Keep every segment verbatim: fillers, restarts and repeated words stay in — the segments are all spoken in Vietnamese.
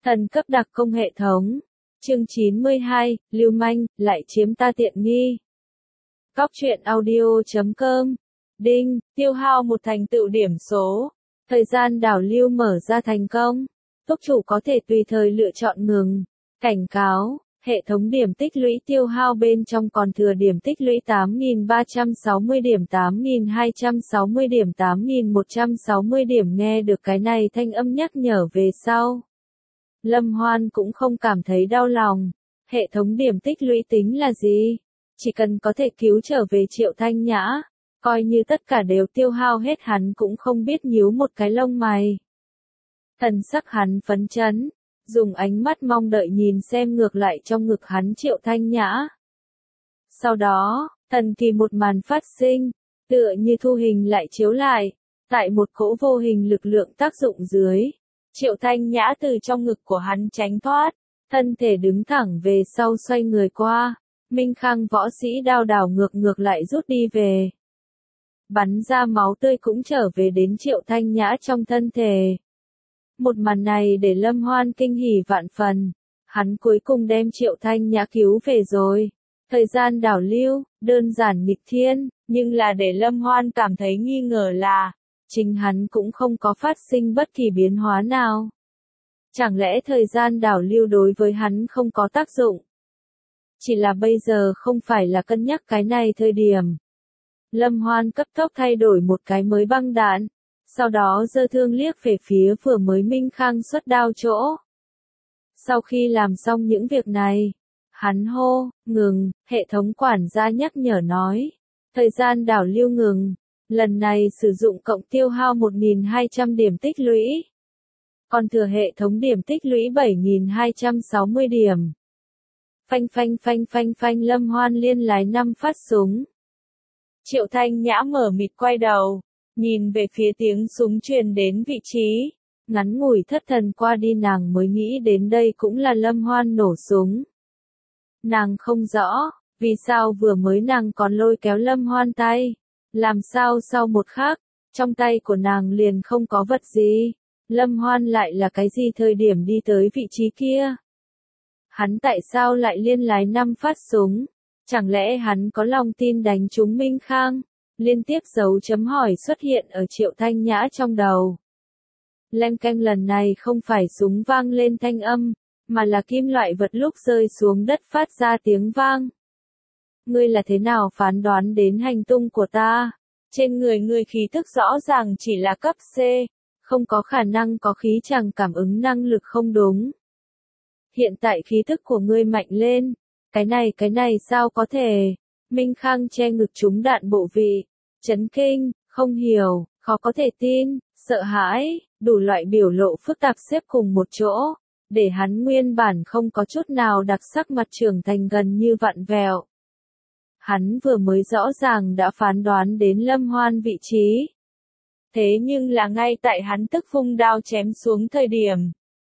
Thần cấp đặc công hệ thống. Chương chín mươi hai, lưu manh, lại chiếm ta tiện nghi. Góc truyện audio chấm com. Đinh, tiêu hao một thành tựu điểm số. Thời gian đảo lưu mở ra thành công. Túc chủ có thể tùy thời lựa chọn ngừng. Cảnh cáo, hệ thống điểm tích lũy tiêu hao bên trong còn thừa điểm tích lũy tám nghìn ba trăm sáu mươi điểm, tám nghìn hai trăm sáu mươi điểm, tám nghìn một trăm sáu mươi điểm. Nghe được cái này thanh âm nhắc nhở về sau. Lâm Hoan cũng không cảm thấy đau lòng. Hệ thống điểm tích lũy tính là gì? Chỉ cần có thể cứu trở về Triệu Thanh Nhã, coi như tất cả đều tiêu hao hết, hắn cũng không biết nhíu một cái lông mày. Thần sắc hắn phấn chấn, dùng ánh mắt mong đợi nhìn xem ngược lại trong ngực hắn Triệu Thanh Nhã. Sau đó, thần kỳ một màn phát sinh, tựa như thu hình lại chiếu lại, tại một cỗ vô hình lực lượng tác dụng dưới. Triệu Thanh Nhã từ trong ngực của hắn tránh thoát, thân thể đứng thẳng về sau xoay người qua, Minh Khang võ sĩ đao đảo ngược ngược lại rút đi về. Bắn ra máu tươi cũng trở về đến Triệu Thanh Nhã trong thân thể. Một màn này để Lâm Hoan kinh hỉ vạn phần, hắn cuối cùng đem Triệu Thanh Nhã cứu về rồi. Thời gian đảo lưu, đơn giản nghịch thiên, nhưng là để Lâm Hoan cảm thấy nghi ngờ là, chính hắn cũng không có phát sinh bất kỳ biến hóa nào. Chẳng lẽ thời gian đảo lưu đối với hắn không có tác dụng? Chỉ là bây giờ không phải là cân nhắc cái này thời điểm. Lâm Hoan cấp tốc thay đổi một cái mới băng đạn, sau đó giơ thương liếc về phía vừa mới Minh Khang xuất đao chỗ. Sau khi làm xong những việc này, hắn hô, ngừng, hệ thống quản gia nhắc nhở nói. Thời gian đảo lưu ngừng. Lần này sử dụng cộng tiêu hao một nghìn hai trăm điểm tích lũy. Còn thừa hệ thống điểm tích lũy bảy nghìn hai trăm sáu mươi điểm. Phanh phanh phanh phanh phanh Lâm Hoan liên lái năm phát súng. Triệu Thanh Nhã mở mịt quay đầu, nhìn về phía tiếng súng truyền đến vị trí. Ngắn ngủi thất thần qua đi, nàng mới nghĩ đến đây cũng là Lâm Hoan nổ súng. Nàng không rõ, vì sao vừa mới nàng còn lôi kéo Lâm Hoan tay. Làm sao sau một khắc, trong tay của nàng liền không có vật gì, Lâm Hoan lại là cái gì thời điểm đi tới vị trí kia? Hắn tại sao lại liên lái năm phát súng? Chẳng lẽ hắn có lòng tin đánh trúng Minh Khang? Liên tiếp dấu chấm hỏi xuất hiện ở Triệu Thanh Nhã trong đầu. Leng keng, lần này không phải súng vang lên thanh âm, mà là kim loại vật lúc rơi xuống đất phát ra tiếng vang. Ngươi là thế nào phán đoán đến hành tung của ta? Trên người ngươi khí tức rõ ràng chỉ là cấp C, không có khả năng có khí chàng cảm ứng năng lực không đúng. Hiện tại khí tức của ngươi mạnh lên, cái này cái này sao có thể? Minh Khang che ngực trúng đạn bộ vị, chấn kinh, không hiểu, khó có thể tin, sợ hãi, đủ loại biểu lộ phức tạp xếp cùng một chỗ, để hắn nguyên bản không có chút nào đặc sắc mặt trưởng thành gần như vặn vẹo. Hắn vừa mới rõ ràng đã phán đoán đến Lâm Hoan vị trí. Thế nhưng là ngay tại hắn tức vung đao chém xuống thời điểm.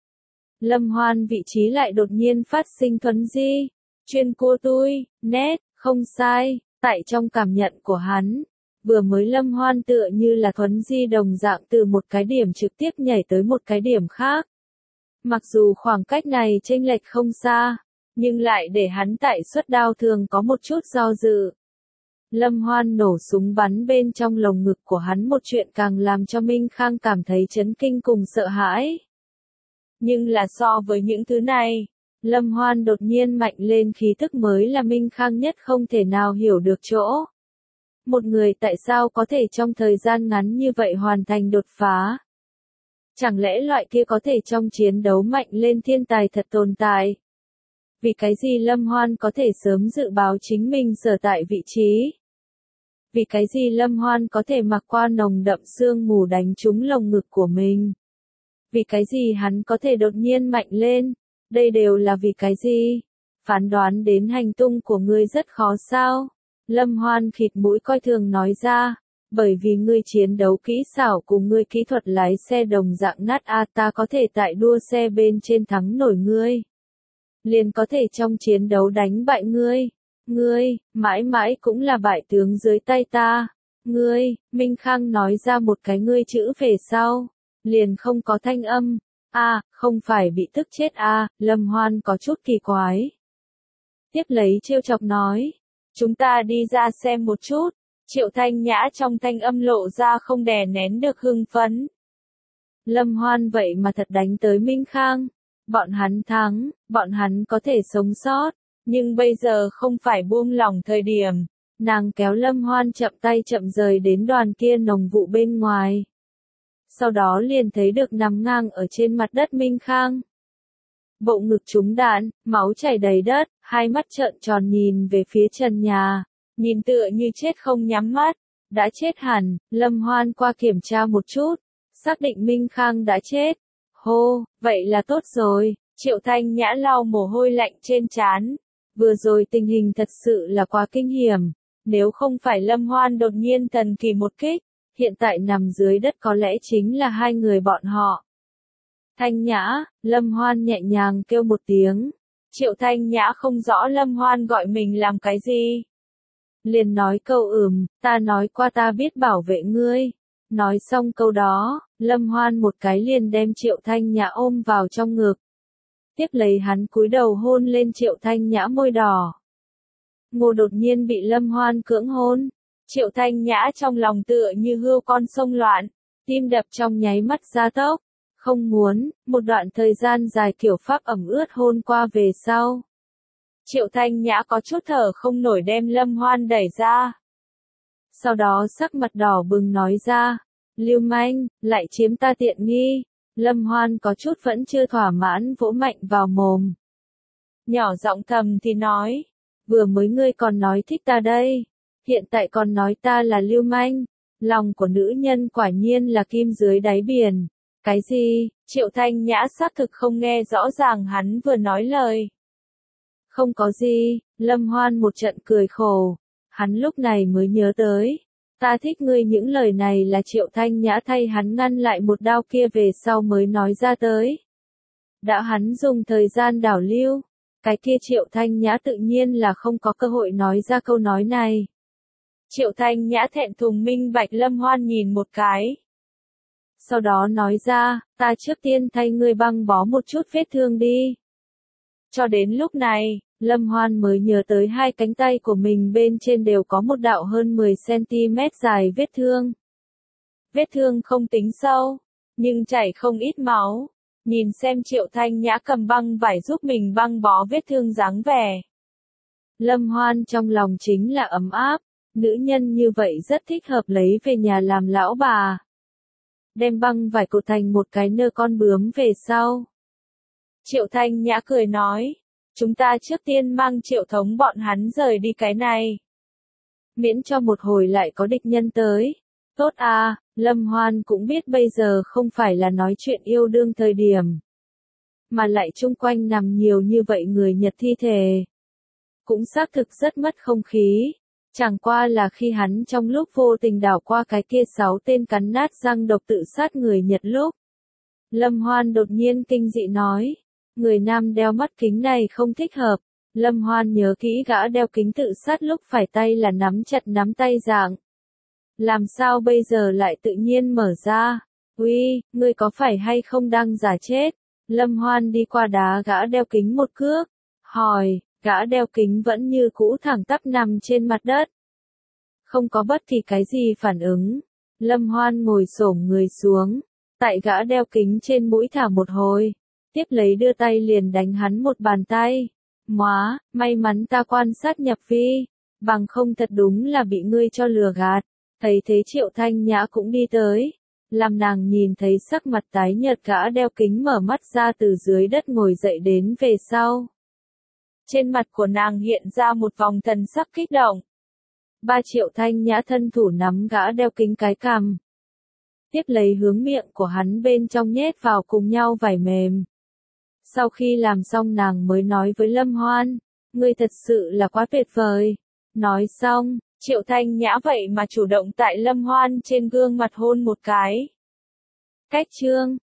Lâm Hoan vị trí lại đột nhiên phát sinh thuấn di. Chuyên cô tui, nét, không sai, tại trong cảm nhận của hắn. Vừa mới Lâm Hoan tựa như là thuấn di đồng dạng từ một cái điểm trực tiếp nhảy tới một cái điểm khác. Mặc dù khoảng cách này chênh lệch không xa, nhưng lại để hắn tại xuất đao thường có một chút do dự. Lâm Hoan nổ súng bắn bên trong lồng ngực của hắn, một chuyện càng làm cho Minh Khang cảm thấy chấn kinh cùng sợ hãi. Nhưng là so với những thứ này, Lâm Hoan đột nhiên mạnh lên khí tức mới là Minh Khang nhất không thể nào hiểu được chỗ. Một người tại sao có thể trong thời gian ngắn như vậy hoàn thành đột phá? Chẳng lẽ loại kia có thể trong chiến đấu mạnh lên thiên tài thật tồn tại? Vì cái gì Lâm Hoan có thể sớm dự báo chính mình sở tại vị trí? Vì cái gì Lâm Hoan có thể mặc qua nồng đậm sương mù đánh trúng lồng ngực của mình? Vì cái gì hắn có thể đột nhiên mạnh lên? Đây đều là vì cái gì? Phán đoán đến hành tung của ngươi rất khó sao? Lâm Hoan khịt mũi coi thường nói ra. Bởi vì ngươi chiến đấu kỹ xảo cùng ngươi kỹ thuật lái xe đồng dạng nát a, ta có thể tại đua xe bên trên thắng nổi ngươi. Liền có thể trong chiến đấu đánh bại ngươi. Ngươi, mãi mãi cũng là bại tướng dưới tay ta. Ngươi, Minh Khang nói ra một cái ngươi chữ về sau. Liền không có thanh âm. A, không phải bị tức chết a, Lâm Hoan có chút kỳ quái. Tiếp lấy trêu chọc nói, chúng ta đi ra xem một chút. Triệu Thanh Nhã trong thanh âm lộ ra không đè nén được hưng phấn. Lâm Hoan vậy mà thật đánh tới Minh Khang. Bọn hắn thắng, bọn hắn có thể sống sót, nhưng bây giờ không phải buông lỏng thời điểm. Nàng kéo Lâm Hoan chậm tay chậm rời đến đoàn kia nồng vụ bên ngoài. Sau đó liền thấy được nằm ngang ở trên mặt đất Minh Khang. Bộ ngực trúng đạn, máu chảy đầy đất, hai mắt trợn tròn nhìn về phía trần nhà, nhìn tựa như chết không nhắm mắt, đã chết hẳn. Lâm Hoan qua kiểm tra một chút, xác định Minh Khang đã chết. Hô, vậy là tốt rồi. Triệu Thanh Nhã lau mồ hôi lạnh trên trán. Vừa rồi tình hình thật sự là quá kinh hiểm, nếu không phải Lâm Hoan đột nhiên thần kỳ một kích, hiện tại nằm dưới đất có lẽ chính là hai người bọn họ. Thanh Nhã, Lâm Hoan nhẹ nhàng kêu một tiếng. Triệu Thanh Nhã không rõ Lâm Hoan gọi mình làm cái gì. Liền nói câu ừm, ta nói qua ta biết bảo vệ ngươi. Nói xong câu đó, Lâm Hoan một cái liền đem Triệu Thanh Nhã ôm vào trong ngực. Tiếp lấy hắn cúi đầu hôn lên Triệu Thanh Nhã môi đỏ. Ngô đột nhiên bị Lâm Hoan cưỡng hôn. Triệu Thanh Nhã trong lòng tựa như hươu con sông loạn, tim đập trong nháy mắt gia tốc. Không muốn, một đoạn thời gian dài kiểu pháp ẩm ướt hôn qua về sau. Triệu Thanh Nhã có chút thở không nổi đem Lâm Hoan đẩy ra. Sau đó sắc mặt đỏ bừng nói ra, lưu manh, lại chiếm ta tiện nghi. Lâm Hoan có chút vẫn chưa thỏa mãn vỗ mạnh vào mồm. Nhỏ giọng thầm thì nói, vừa mới ngươi còn nói thích ta đây, hiện tại còn nói ta là lưu manh. Lòng của nữ nhân quả nhiên là kim dưới đáy biển. Cái gì? Triệu Thanh Nhã xác thực không nghe rõ ràng hắn vừa nói lời. Không có gì, Lâm Hoan một trận cười khổ. Hắn lúc này mới nhớ tới. Ta thích ngươi những lời này là Triệu Thanh Nhã thay hắn ngăn lại một đao kia về sau mới nói ra tới. Đã hắn dùng thời gian đảo lưu. Cái kia Triệu Thanh Nhã tự nhiên là không có cơ hội nói ra câu nói này. Triệu Thanh Nhã thẹn thùng minh bạch Lâm Hoan nhìn một cái. Sau đó nói ra, ta trước tiên thay ngươi băng bó một chút vết thương đi. Cho đến lúc này, Lâm Hoan mới nhớ tới hai cánh tay của mình bên trên đều có một đạo hơn mười xăng-ti-mét dài vết thương. Vết thương không tính sâu, nhưng chảy không ít máu. Nhìn xem Triệu Thanh Nhã cầm băng vải giúp mình băng bó vết thương dáng vẻ. Lâm Hoan trong lòng chính là ấm áp, nữ nhân như vậy rất thích hợp lấy về nhà làm lão bà. Đem băng vải cột thành một cái nơ con bướm về sau. Triệu Thanh Nhã cười nói, chúng ta trước tiên mang Triệu Thống bọn hắn rời đi cái này. Miễn cho một hồi lại có địch nhân tới. Tốt à, Lâm Hoan cũng biết bây giờ không phải là nói chuyện yêu đương thời điểm. Mà lại chung quanh nằm nhiều như vậy người Nhật thi thể. Cũng xác thực rất mất không khí. Chẳng qua là khi hắn trong lúc vô tình đảo qua cái kia sáu tên cắn nát răng độc tự sát người Nhật lúc. Lâm Hoan đột nhiên kinh dị nói, người nam đeo mắt kính này không thích hợp. Lâm Hoan nhớ kỹ gã đeo kính tự sát lúc phải tay là nắm chặt nắm tay dạng. Làm sao bây giờ lại tự nhiên mở ra? Uy, ngươi có phải hay không đang giả chết? Lâm Hoan đi qua đá gã đeo kính một cước. Hỏi, gã đeo kính vẫn như cũ thẳng tắp nằm trên mặt đất. Không có bất kỳ cái gì phản ứng. Lâm Hoan ngồi xổm người xuống. Tại gã đeo kính trên mũi thả một hồi. Tiếp lấy đưa tay liền đánh hắn một bàn tay. Móa, may mắn ta quan sát nhập vi. Bằng không thật đúng là bị ngươi cho lừa gạt. Thấy thế Triệu Thanh Nhã cũng đi tới. Làm nàng nhìn thấy sắc mặt tái nhợt gã đeo kính mở mắt ra từ dưới đất ngồi dậy đến về sau. Trên mặt của nàng hiện ra một vòng thần sắc kích động. Ba Triệu Thanh Nhã thân thủ nắm gã đeo kính cái cằm. Tiếp lấy hướng miệng của hắn bên trong nhét vào cùng nhau vải mềm. Sau khi làm xong nàng mới nói với Lâm Hoan, ngươi thật sự là quá tuyệt vời. Nói xong, Triệu Thanh Nhã vậy mà chủ động tại Lâm Hoan trên gương mặt hôn một cái. Cách chương